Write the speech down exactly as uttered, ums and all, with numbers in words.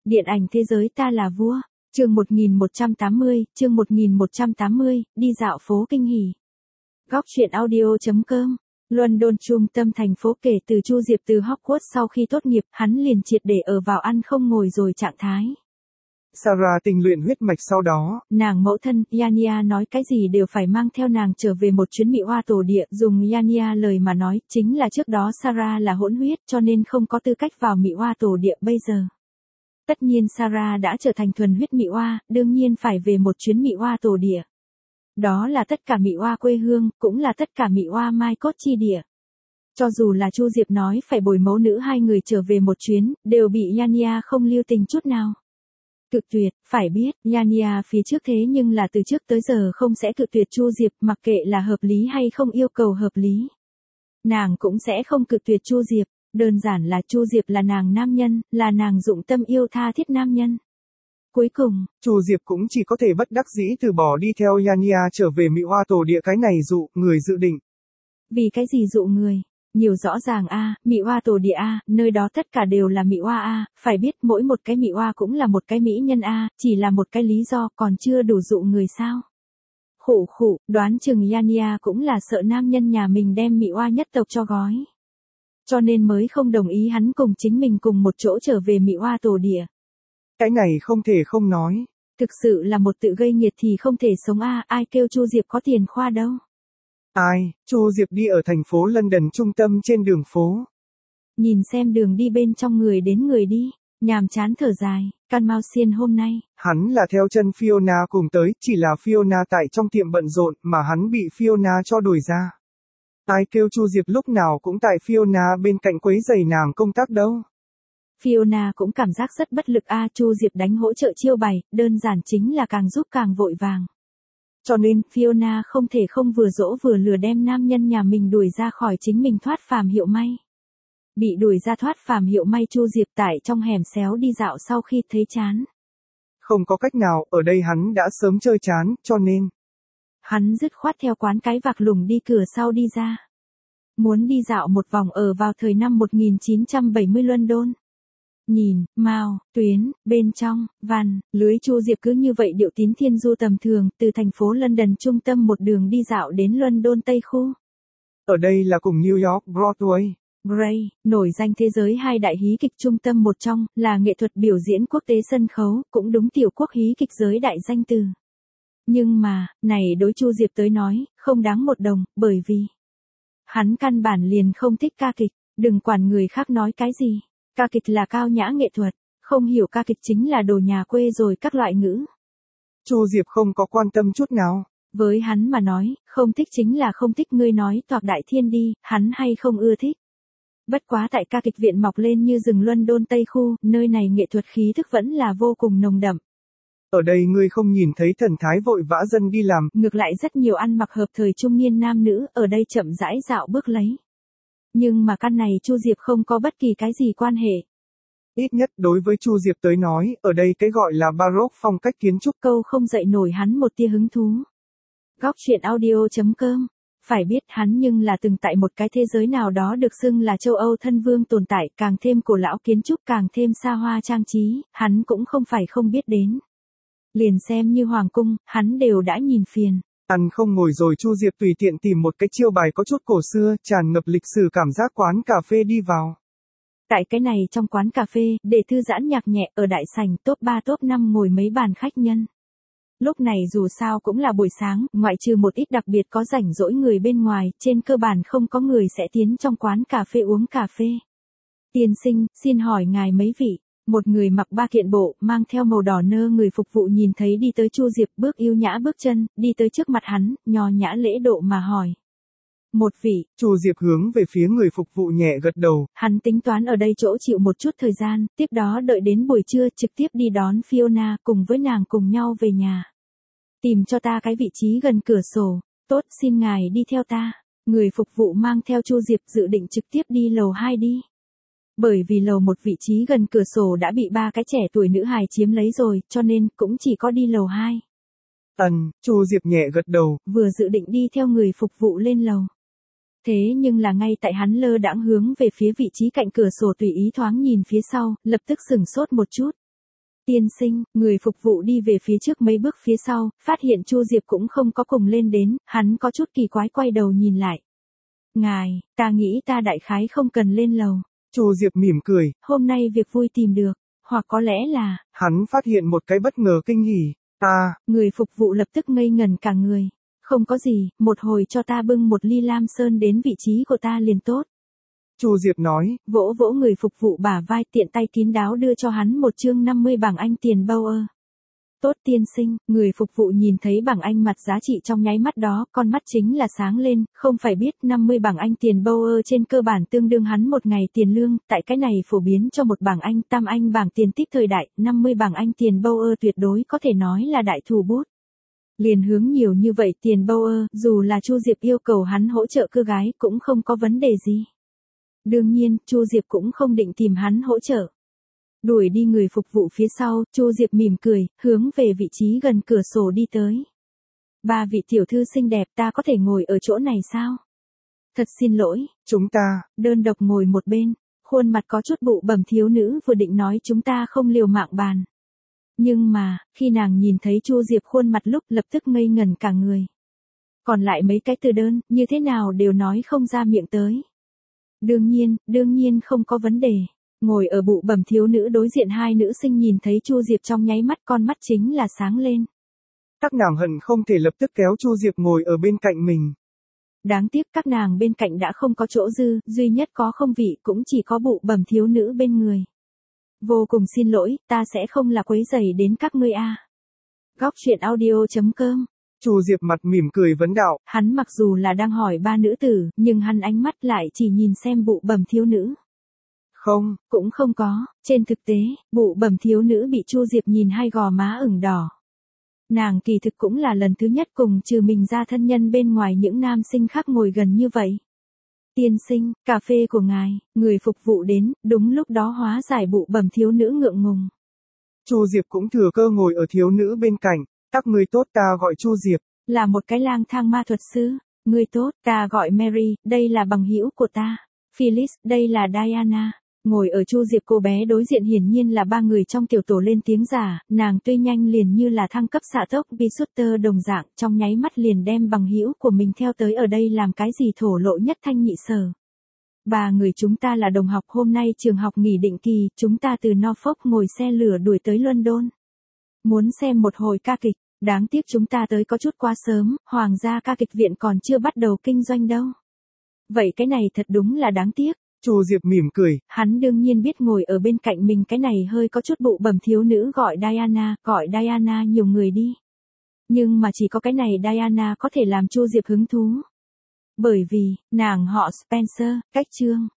Điện ảnh thế giới ta là vua. Chương một nghìn một trăm tám mươi, chương một nghìn một trăm tám mươi, đi dạo phố kinh hỉ. Góc truyện audio chấm com. London, trung tâm thành phố. Kể từ Chu Diệp từ Hogwarts sau khi tốt nghiệp, hắn liền triệt để ở vào ăn không ngồi rồi trạng thái. Sarah tinh luyện huyết mạch sau đó. Nàng mẫu thân, Yania nói cái gì đều phải mang theo nàng trở về một chuyến Mị Hoa tổ địa. Dùng Yania lời mà nói, chính là trước đó Sarah là hỗn huyết cho nên không có tư cách vào Mị Hoa tổ địa bây giờ. Tất nhiên Sarah đã trở thành thuần huyết Mị Hoa, đương nhiên phải về một chuyến Mị Hoa tổ địa. Đó là tất cả Mị Hoa quê hương, cũng là tất cả Mị Hoa mai cốt chi địa. Cho dù là Chu Diệp nói phải bồi mẫu nữ hai người trở về một chuyến, đều bị Yania không lưu tình chút nào. Cự tuyệt, phải biết, Yania phía trước thế nhưng là từ trước tới giờ không sẽ cự tuyệt Chu Diệp, mặc kệ là hợp lý hay không yêu cầu hợp lý. Nàng cũng sẽ không cự tuyệt Chu Diệp, đơn giản là Chu Diệp là nàng nam nhân, là nàng dụng tâm yêu tha thiết nam nhân. Cuối cùng, Chu Diệp cũng chỉ có thể bất đắc dĩ từ bỏ đi theo Yania trở về Mị Hoa tổ địa. Cái này dụ người dự định. Vì cái gì dụ người? Nhiều rõ ràng a, à, Mị Hoa tổ địa a, à, nơi đó tất cả đều là Mị Hoa a, à, phải biết mỗi một cái Mị Hoa cũng là một cái mỹ nhân a, à, chỉ là một cái lý do còn chưa đủ dụ người sao? Khụ khụ, đoán chừng Yania cũng là sợ nam nhân nhà mình đem Mị Hoa nhất tộc cho gói. Cho nên mới không đồng ý hắn cùng chính mình cùng một chỗ trở về Mị Hoa tổ địa. Cái này không thể không nói. Thực sự là một tự gây nghiệt thì không thể sống a, à, ai kêu Chu Diệp có tiền khoa đâu. Ai, Chu Diệp đi ở thành phố London trung tâm trên đường phố. Nhìn xem đường đi bên trong người đến người đi, nhàm chán thở dài, Can Mao Xiên hôm nay. Hắn là theo chân Fiona cùng tới, chỉ là Fiona tại trong tiệm bận rộn mà hắn bị Fiona cho đuổi ra. Ai kêu Chu Diệp lúc nào cũng tại Fiona bên cạnh quấy rầy nàng công tác đâu. Fiona cũng cảm giác rất bất lực a, à, Chu Diệp đánh hỗ trợ chiêu bày, đơn giản chính là càng giúp càng vội vàng. Cho nên, Fiona không thể không vừa dỗ vừa lừa đem nam nhân nhà mình đuổi ra khỏi chính mình thoát phàm hiệu may. Bị đuổi ra thoát phàm hiệu may, Chu Diệp tại trong hẻm xéo đi dạo sau khi thấy chán. Không có cách nào, ở đây hắn đã sớm chơi chán, cho nên. Hắn dứt khoát theo quán cái vạc lủng đi cửa sau đi ra. Muốn đi dạo một vòng ở vào thời năm một nghìn chín trăm bảy mươi London. Nhìn, mao, tuyến, bên trong, văn, lưới. Chu Diệp cứ như vậy điệu tín thiên du tầm thường, từ thành phố London trung tâm một đường đi dạo đến London Tây khu. Ở đây là cùng New York Broadway. Bray, nổi danh thế giới hai đại hí kịch trung tâm một trong, là nghệ thuật biểu diễn quốc tế sân khấu, cũng đúng tiểu quốc hí kịch giới đại danh từ. Nhưng mà, này đối Chu Diệp tới nói, không đáng một đồng, bởi vì hắn căn bản liền không thích ca kịch, đừng quản người khác nói cái gì. Ca kịch là cao nhã nghệ thuật, không hiểu ca kịch chính là đồ nhà quê rồi các loại ngữ. Chu Diệp không có quan tâm chút nào. Với hắn mà nói, không thích chính là không thích, ngươi nói toạc đại thiên đi, hắn hay không ưa thích. Bất quá tại ca kịch viện mọc lên như rừng London Tây khu, nơi này nghệ thuật khí thức vẫn là vô cùng nồng đậm. Ở đây ngươi không nhìn thấy thần thái vội vã dân đi làm. Ngược lại rất nhiều ăn mặc hợp thời trung niên nam nữ ở đây chậm rãi dạo bước lấy. Nhưng mà căn này Chu Diệp không có bất kỳ cái gì quan hệ. Ít nhất đối với Chu Diệp tới nói, ở đây cái gọi là Baroque phong cách kiến trúc. Câu không dậy nổi hắn một tia hứng thú. Góc truyện audio chấm com. Phải biết hắn nhưng là từng tại một cái thế giới nào đó được xưng là châu Âu thân vương tồn tại, càng thêm cổ lão kiến trúc, càng thêm xa hoa trang trí, hắn cũng không phải không biết đến. Liền xem như hoàng cung, hắn đều đã nhìn phiền. Ăn không ngồi rồi, Chu Diệp tùy tiện tìm một cái chiêu bài có chút cổ xưa, tràn ngập lịch sử cảm giác quán cà phê đi vào. Tại cái này trong quán cà phê, để thư giãn nhạc nhẹ ở đại sảnh top ba top năm ngồi mấy bàn khách nhân. Lúc này dù sao cũng là buổi sáng, ngoại trừ một ít đặc biệt có rảnh rỗi người bên ngoài, trên cơ bản không có người sẽ tiến trong quán cà phê uống cà phê. Tiên sinh, xin hỏi ngài mấy vị? Một người mặc ba kiện bộ, mang theo màu đỏ nơ người phục vụ nhìn thấy đi tới Chu Diệp, bước yêu nhã bước chân, đi tới trước mặt hắn, nho nhã lễ độ mà hỏi. Một vị. Chu Diệp hướng về phía người phục vụ nhẹ gật đầu. Hắn tính toán ở đây chỗ chịu một chút thời gian, tiếp đó đợi đến buổi trưa trực tiếp đi đón Fiona, cùng với nàng cùng nhau về nhà. Tìm cho ta cái vị trí gần cửa sổ. Tốt, xin ngài đi theo ta. Người phục vụ mang theo Chu Diệp dự định trực tiếp đi lầu hai đi. Bởi vì lầu một vị trí gần cửa sổ đã bị ba cái trẻ tuổi nữ hài chiếm lấy rồi, cho nên cũng chỉ có đi lầu hai. Ừm, Chu Diệp nhẹ gật đầu. Vừa dự định đi theo người phục vụ lên lầu. Thế nhưng là ngay tại hắn lơ đãng hướng về phía vị trí cạnh cửa sổ tùy ý thoáng nhìn phía sau, lập tức sửng sốt một chút. Tiên sinh, người phục vụ đi về phía trước mấy bước phía sau, phát hiện Chu Diệp cũng không có cùng lên đến, hắn có chút kỳ quái quay đầu nhìn lại. Ngài, ta nghĩ ta đại khái không cần lên lầu. Chu Diệp mỉm cười. Hôm nay việc vui tìm được, hoặc có lẽ là... Hắn phát hiện một cái bất ngờ kinh hỉ. Ta... Người phục vụ lập tức ngây ngần cả người. Không có gì, một hồi cho ta bưng một ly lam sơn đến vị trí của ta liền tốt. Chu Diệp nói, vỗ vỗ người phục vụ bả vai tiện tay kín đáo đưa cho hắn một chương năm mươi bảng Anh tiền Bauer. Tốt tiên sinh, người phục vụ nhìn thấy bảng Anh mặt giá trị trong nháy mắt đó, con mắt chính là sáng lên, không phải biết năm mươi bảng Anh tiền Bauer trên cơ bản tương đương hắn một ngày tiền lương, tại cái này phổ biến cho một bảng Anh tam Anh bảng tiền tip thời đại, năm mươi bảng Anh tiền Bauer tuyệt đối có thể nói là đại thủ bút. Liền hướng nhiều như vậy tiền Bauer, dù là Chu Diệp yêu cầu hắn hỗ trợ cưa gái cũng không có vấn đề gì. Đương nhiên, Chu Diệp cũng không định tìm hắn hỗ trợ. Đuổi đi người phục vụ phía sau, Chu Diệp mỉm cười, hướng về vị trí gần cửa sổ đi tới. Ba vị tiểu thư xinh đẹp, ta có thể ngồi ở chỗ này sao? Thật xin lỗi. Chúng ta, đơn độc ngồi một bên, khuôn mặt có chút bụ bẩm thiếu nữ vừa định nói chúng ta không liều mạng bàn. Nhưng mà, khi nàng nhìn thấy Chu Diệp khuôn mặt lúc lập tức ngây ngần cả người. Còn lại mấy cái từ đơn, như thế nào đều nói không ra miệng tới. Đương nhiên, đương nhiên không có vấn đề. Ngồi ở bụ bẩm thiếu nữ đối diện hai nữ sinh nhìn thấy Chu Diệp trong nháy mắt con mắt chính là sáng lên. Các nàng hận không thể lập tức kéo Chu Diệp ngồi ở bên cạnh mình. Đáng tiếc các nàng bên cạnh đã không có chỗ dư, duy nhất có không vị cũng chỉ có bụ bẩm thiếu nữ bên người. Vô cùng xin lỗi, ta sẽ không là quấy rầy đến các ngươi a. Góc truyện audio chấm com. Chu Diệp mặt mỉm cười vấn đạo. Hắn mặc dù là đang hỏi ba nữ tử, nhưng hắn ánh mắt lại chỉ nhìn xem bụ bẩm thiếu nữ. Không, cũng không có, trên thực tế, bụ bẩm thiếu nữ bị Chu Diệp nhìn hai gò má ửng đỏ. Nàng kỳ thực cũng là lần thứ nhất cùng trừ mình ra thân nhân bên ngoài những nam sinh khác ngồi gần như vậy. Tiên sinh, cà phê của ngài, người phục vụ đến, đúng lúc đó hóa giải bụ bẩm thiếu nữ ngượng ngùng. Chu Diệp cũng thừa cơ ngồi ở thiếu nữ bên cạnh, các người tốt ta gọi Chu Diệp. Là một cái lang thang ma thuật sư, người tốt ta gọi Mary, đây là bằng hữu của ta. Phyllis, đây là Diana. Ngồi ở Chu Diệp cô bé đối diện hiển nhiên là ba người trong tiểu tổ lên tiếng giả, nàng tuy nhanh liền như là thăng cấp xạ tốc bi shooter đồng dạng, trong nháy mắt liền đem bằng hữu của mình theo tới ở đây làm cái gì thổ lộ nhất thanh nhị sở. Ba người chúng ta là đồng học, hôm nay trường học nghỉ định kỳ, chúng ta từ Norfolk ngồi xe lửa đuổi tới London. Muốn xem một hồi ca kịch, đáng tiếc chúng ta tới có chút quá sớm, Hoàng gia ca kịch viện còn chưa bắt đầu kinh doanh đâu. Vậy cái này thật đúng là đáng tiếc. Chu Diệp mỉm cười. Hắn đương nhiên biết ngồi ở bên cạnh mình cái này hơi có chút bụ bẩm thiếu nữ gọi Diana, gọi Diana nhiều người đi. Nhưng mà chỉ có cái này Diana có thể làm Chu Diệp hứng thú. Bởi vì, nàng họ Spencer, cách chương.